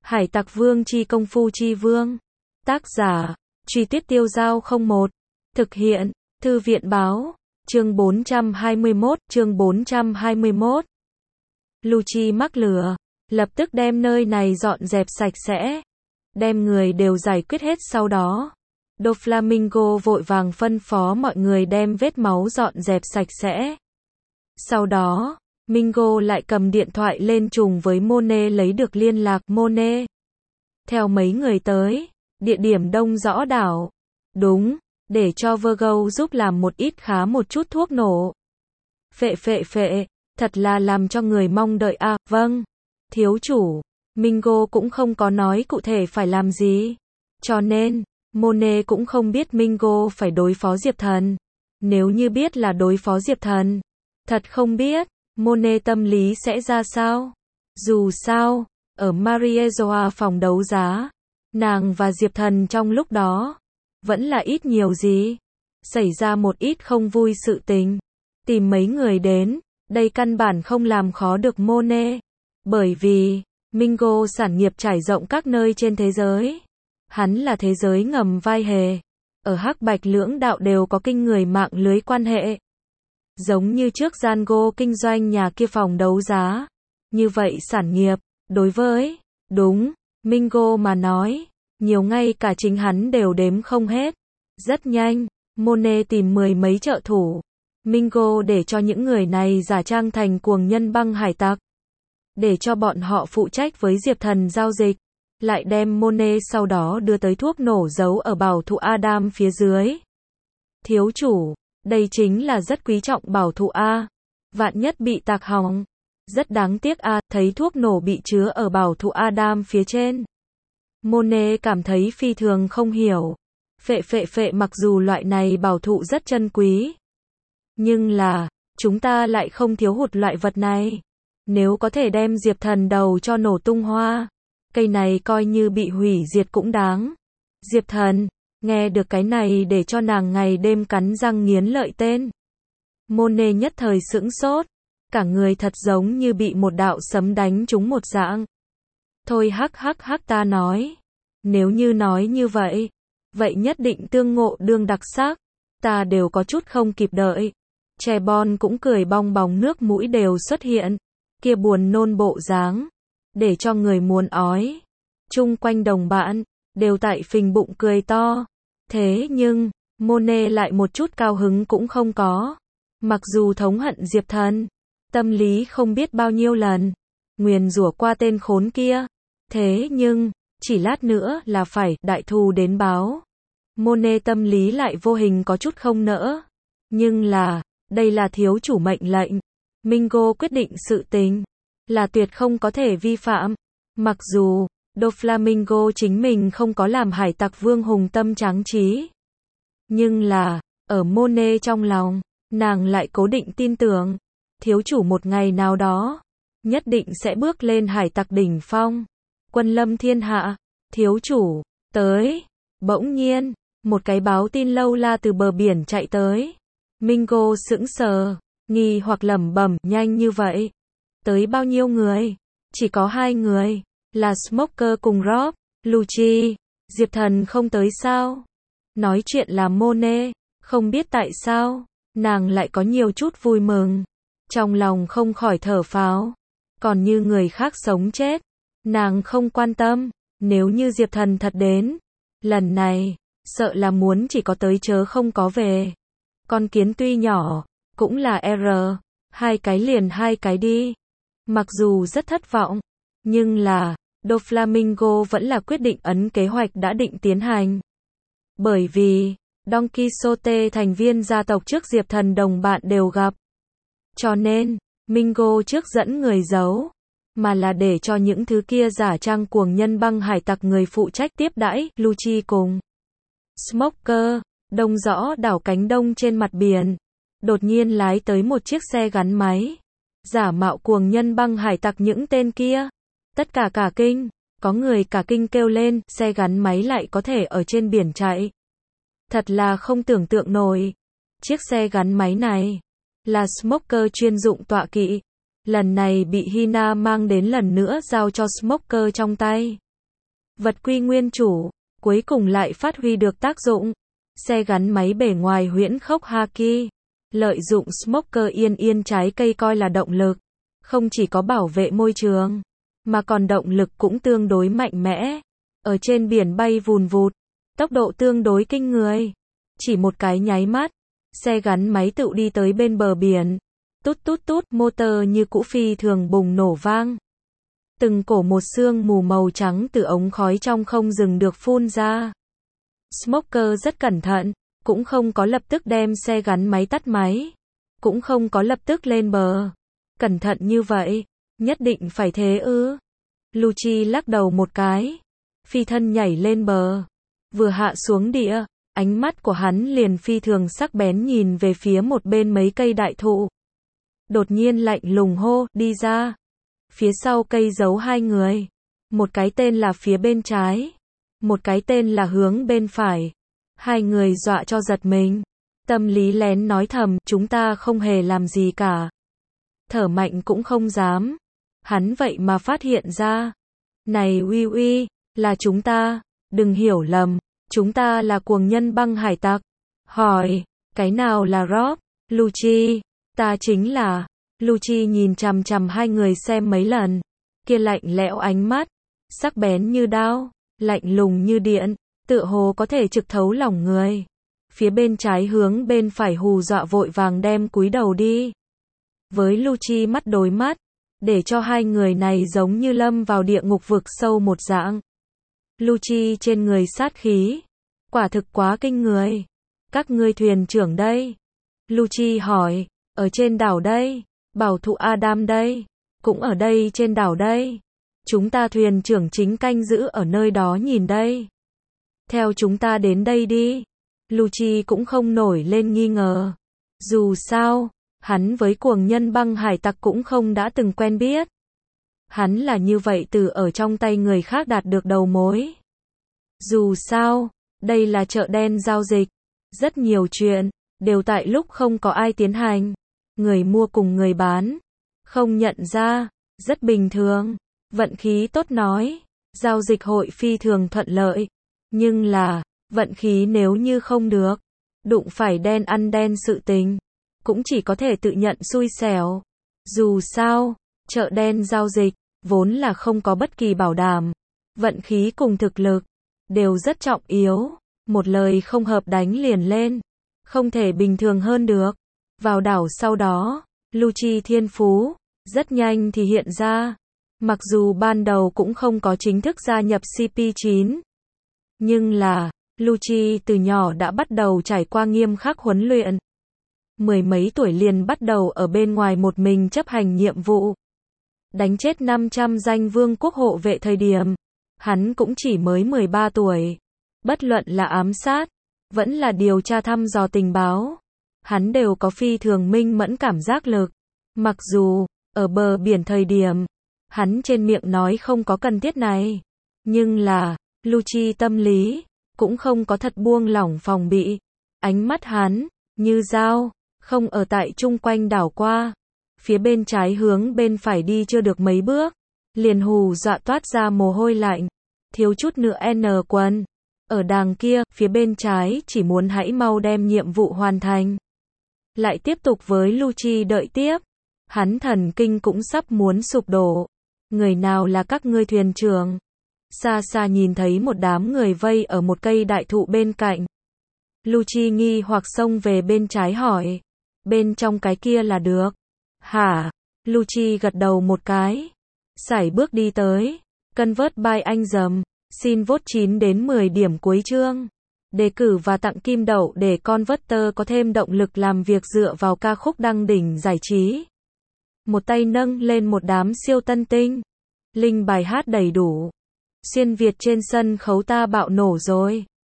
Hải Tặc Vương chi công phu chi vương. Tác giả, Truy Tuyết Tiêu Dao 01. Thực hiện, Thư viện báo. Chương 421, chương 421. Lucci mắc lửa. Lập tức đem nơi này dọn dẹp sạch sẽ. Đem người đều giải quyết hết sau đó. Doflamingo vội vàng phân phó mọi người đem vết máu dọn dẹp sạch sẽ. Sau đó, Mingo lại cầm điện thoại lên trùng với Monet lấy được liên lạc Monet. Theo mấy người tới, địa điểm đông rõ đảo. Đúng, để cho Virgo giúp làm một ít khá một chút thuốc nổ. Phệ, thật là làm cho người mong đợi à, vâng. Thiếu chủ, Mingo cũng không có nói cụ thể phải làm gì. Cho nên, Monet cũng không biết Mingo phải đối phó Diệp Thần. Nếu như biết là đối phó Diệp Thần, thật không biết, Monet tâm lý sẽ ra sao. Dù sao, ở Mariejoa phòng đấu giá, nàng và Diệp Thần trong lúc đó, vẫn là ít nhiều gì. Xảy ra một ít không vui sự tình. Tìm mấy người đến, đây căn bản không làm khó được Monet. Bởi vì, Mingo sản nghiệp trải rộng các nơi trên thế giới. Hắn là thế giới ngầm vai hề. Ở Hắc Bạch lưỡng đạo đều có kinh người mạng lưới quan hệ. Giống như trước Django kinh doanh nhà kia phòng đấu giá. Như vậy sản nghiệp, đối với, đúng, Mingo mà nói, nhiều ngay cả chính hắn đều đếm không hết. Rất nhanh, Monet tìm mười mấy trợ thủ. Mingo để cho những người này giả trang thành cuồng nhân băng hải tặc. Để cho bọn họ phụ trách với Diệp Thần giao dịch. Lại đem Monet sau đó đưa tới thuốc nổ giấu ở bảo thụ Adam phía dưới. Thiếu chủ, đây chính là rất quý trọng bảo thụ A. Vạn nhất bị tạc hỏng. Rất đáng tiếc A, thấy thuốc nổ bị chứa ở bảo thụ Adam phía trên. Monet cảm thấy phi thường không hiểu. Phệ mặc dù loại này bảo thụ rất chân quý. Nhưng là, chúng ta lại không thiếu hụt loại vật này. Nếu có thể đem Diệp Thần đầu cho nổ tung hoa, cây này coi như bị hủy diệt cũng đáng. Diệp Thần, nghe được cái này để cho nàng ngày đêm cắn răng nghiến lợi tên. Monet nhất thời sững sốt, cả người thật giống như bị một đạo sấm đánh trúng một dạng. Thôi hắc ta nói, nếu như nói như vậy, vậy nhất định tương ngộ đương đặc sắc, ta đều có chút không kịp đợi. Trẻ Bon cũng cười bong bóng nước mũi đều xuất hiện, kia buồn nôn bộ dáng, để cho người muốn ói. Chung quanh đồng bạn, đều tại phình bụng cười to. Thế nhưng, Monet lại một chút cao hứng cũng không có. Mặc dù thống hận Diệp Thần, tâm lý không biết bao nhiêu lần, nguyền rủa qua tên khốn kia. Thế nhưng, chỉ lát nữa là phải đại thù đến báo. Monet tâm lý lại vô hình có chút không nỡ. Nhưng là, đây là thiếu chủ mệnh lệnh. Mingo quyết định sự tình, là tuyệt không có thể vi phạm. Mặc dù, Doflamingo chính mình không có làm hải tặc vương hùng tâm tráng trí. Nhưng là, ở Monet trong lòng, nàng lại cố định tin tưởng. Thiếu chủ một ngày nào đó, nhất định sẽ bước lên hải tặc đỉnh phong. Quân lâm thiên hạ, thiếu chủ, tới. Bỗng nhiên, một cái báo tin lâu la từ bờ biển chạy tới. Mingo sững sờ, nghi hoặc lẩm bẩm, nhanh như vậy. Tới bao nhiêu người? Chỉ có 2 người, là Smoker cùng Rob. Lucci, Diệp Thần không tới sao? Nói chuyện là Monet, không biết tại sao, nàng lại có nhiều chút vui mừng. Trong lòng không khỏi thở phào. Còn như người khác sống chết, nàng không quan tâm. Nếu như Diệp Thần thật đến, lần này, sợ là muốn chỉ có tới chớ không có về. Con kiến tuy nhỏ, cũng là R, 2 cái liền 2 cái đi. Mặc dù rất thất vọng, nhưng là, Doflamingo vẫn là quyết định ấn kế hoạch đã định tiến hành. Bởi vì, Don Quixote thành viên gia tộc trước Diệp Thần đồng bạn đều gặp. Cho nên, Mingo trước dẫn người giấu, mà là để cho những thứ kia giả trang cuồng nhân băng hải tặc người phụ trách tiếp đãi. Lucci cùng Smoker, đông rõ đảo cánh đông trên mặt biển. Đột nhiên lái tới một chiếc xe gắn máy. Giả mạo cuồng nhân băng hải tặc những tên kia. Tất cả cả kinh, có người cả kinh kêu lên, xe gắn máy lại có thể ở trên biển chạy. Thật là không tưởng tượng nổi. Chiếc xe gắn máy này, là Smoker chuyên dụng tọa kỵ. Lần này bị Hina mang đến lần nữa giao cho Smoker trong tay. vật quy nguyên chủ, cuối cùng lại phát huy được tác dụng. Xe gắn máy bề ngoài huyễn khốc Haki, lợi dụng smoker yên yên trái cây coi là động lực, không chỉ có bảo vệ môi trường, mà còn động lực cũng tương đối mạnh mẽ. Ở trên biển bay vùn vụt, tốc độ tương đối kinh người. Chỉ một cái nháy mắt, xe gắn máy tự đi tới bên bờ biển. Tút tút tút, motor như cũ phi thường bùng nổ vang. Từng cổ một sương mù màu trắng từ ống khói trong không dừng được phun ra. Smoker rất cẩn thận, cũng không có lập tức đem xe gắn máy tắt máy, cũng không có lập tức lên bờ. Cẩn thận như vậy, nhất định phải thế ư? Lucci lắc đầu một cái, phi thân nhảy lên bờ, vừa hạ xuống địa, ánh mắt của hắn liền phi thường sắc bén nhìn về phía một bên mấy cây đại thụ. Đột nhiên lạnh lùng hô, đi ra. Phía sau cây giấu hai người, một cái tên là phía bên trái, một cái tên là hướng bên phải. Hai người dọa cho giật mình, tâm lý lén nói thầm, chúng ta không hề làm gì cả. Thở mạnh cũng không dám. Hắn vậy mà phát hiện ra. Này uy uy, là chúng ta, đừng hiểu lầm, chúng ta là cuồng nhân băng hải tặc. Hỏi, cái nào là Rob? Lucci, ta chính là. Lucci nhìn chằm chằm hai người xem mấy lần, kia lạnh lẽo ánh mắt, sắc bén như đao, lạnh lùng như điện, tựa hồ có thể trực thấu lòng người. Phía bên trái hướng bên phải hù dọa vội vàng đem cúi đầu đi. Với Lucci mắt đối mắt, để cho hai người này giống như lâm vào địa ngục vực sâu một dạng. Lucci trên người sát khí, quả thực quá kinh người. Các ngươi thuyền trưởng đây? Lucci hỏi, ở trên đảo đây, bảo thủ Adam đây, cũng ở đây trên đảo đây. Chúng ta thuyền trưởng chính canh giữ ở nơi đó nhìn đây. Theo chúng ta đến đây đi. Lucci cũng không nổi lên nghi ngờ. Dù sao, hắn với cuồng nhân băng hải tặc cũng không đã từng quen biết. Hắn là như vậy từ ở trong tay người khác đạt được đầu mối. Dù sao, đây là chợ đen giao dịch. Rất nhiều chuyện, đều tại lúc không có ai tiến hành. Người mua cùng người bán, không nhận ra, rất bình thường. Vận khí tốt nói, giao dịch hội phi thường thuận lợi. Nhưng là, vận khí nếu như không được, đụng phải đen ăn đen sự tình, cũng chỉ có thể tự nhận xui xẻo. Dù sao, chợ đen giao dịch, vốn là không có bất kỳ bảo đảm. Vận khí cùng thực lực, đều rất trọng yếu. Một lời không hợp đánh liền lên. Không thể bình thường hơn được. Vào đảo sau đó, Lucci thiên phú, rất nhanh thì hiện ra. Mặc dù ban đầu cũng không có chính thức gia nhập CP9. Nhưng là, Lucci từ nhỏ đã bắt đầu trải qua nghiêm khắc huấn luyện. Mười mấy tuổi liền bắt đầu ở bên ngoài một mình chấp hành nhiệm vụ. Đánh chết 500 danh vương quốc hộ vệ thời điểm. Hắn cũng chỉ mới 13 tuổi. Bất luận là ám sát, vẫn là điều tra thăm dò tình báo. Hắn đều có phi thường minh mẫn cảm giác lực. Mặc dù, ở bờ biển thời điểm, hắn trên miệng nói không có cần thiết này. Nhưng là, Lucci tâm lý, cũng không có thật buông lỏng phòng bị. Ánh mắt hắn, như dao, không ở tại chung quanh đảo qua. Phía bên trái hướng bên phải đi chưa được mấy bước. Liền hù dọa toát ra mồ hôi lạnh. Thiếu chút nữa N quần. Ở đàng kia, phía bên trái chỉ muốn hãy mau đem nhiệm vụ hoàn thành. Lại tiếp tục với Lucci đợi tiếp. Hắn thần kinh cũng sắp muốn sụp đổ. Người nào là các ngươi thuyền trưởng? Xa xa nhìn thấy một đám người vây ở một cây đại thụ bên cạnh. Lucci nghi hoặc xông về bên trái hỏi. Bên trong cái kia là được. Hả? Lucci gật đầu một cái. Sải bước đi tới. Convert by anh dầm. Xin vote 9 đến 10 điểm cuối chương. Đề cử và tặng kim đậu để Converter có thêm động lực làm việc dựa vào ca khúc đăng đỉnh giải trí. Một tay nâng lên một đám siêu tân tinh. Link bài hát đầy đủ. Xuyên Việt trên sân khấu ta bạo nổ rồi.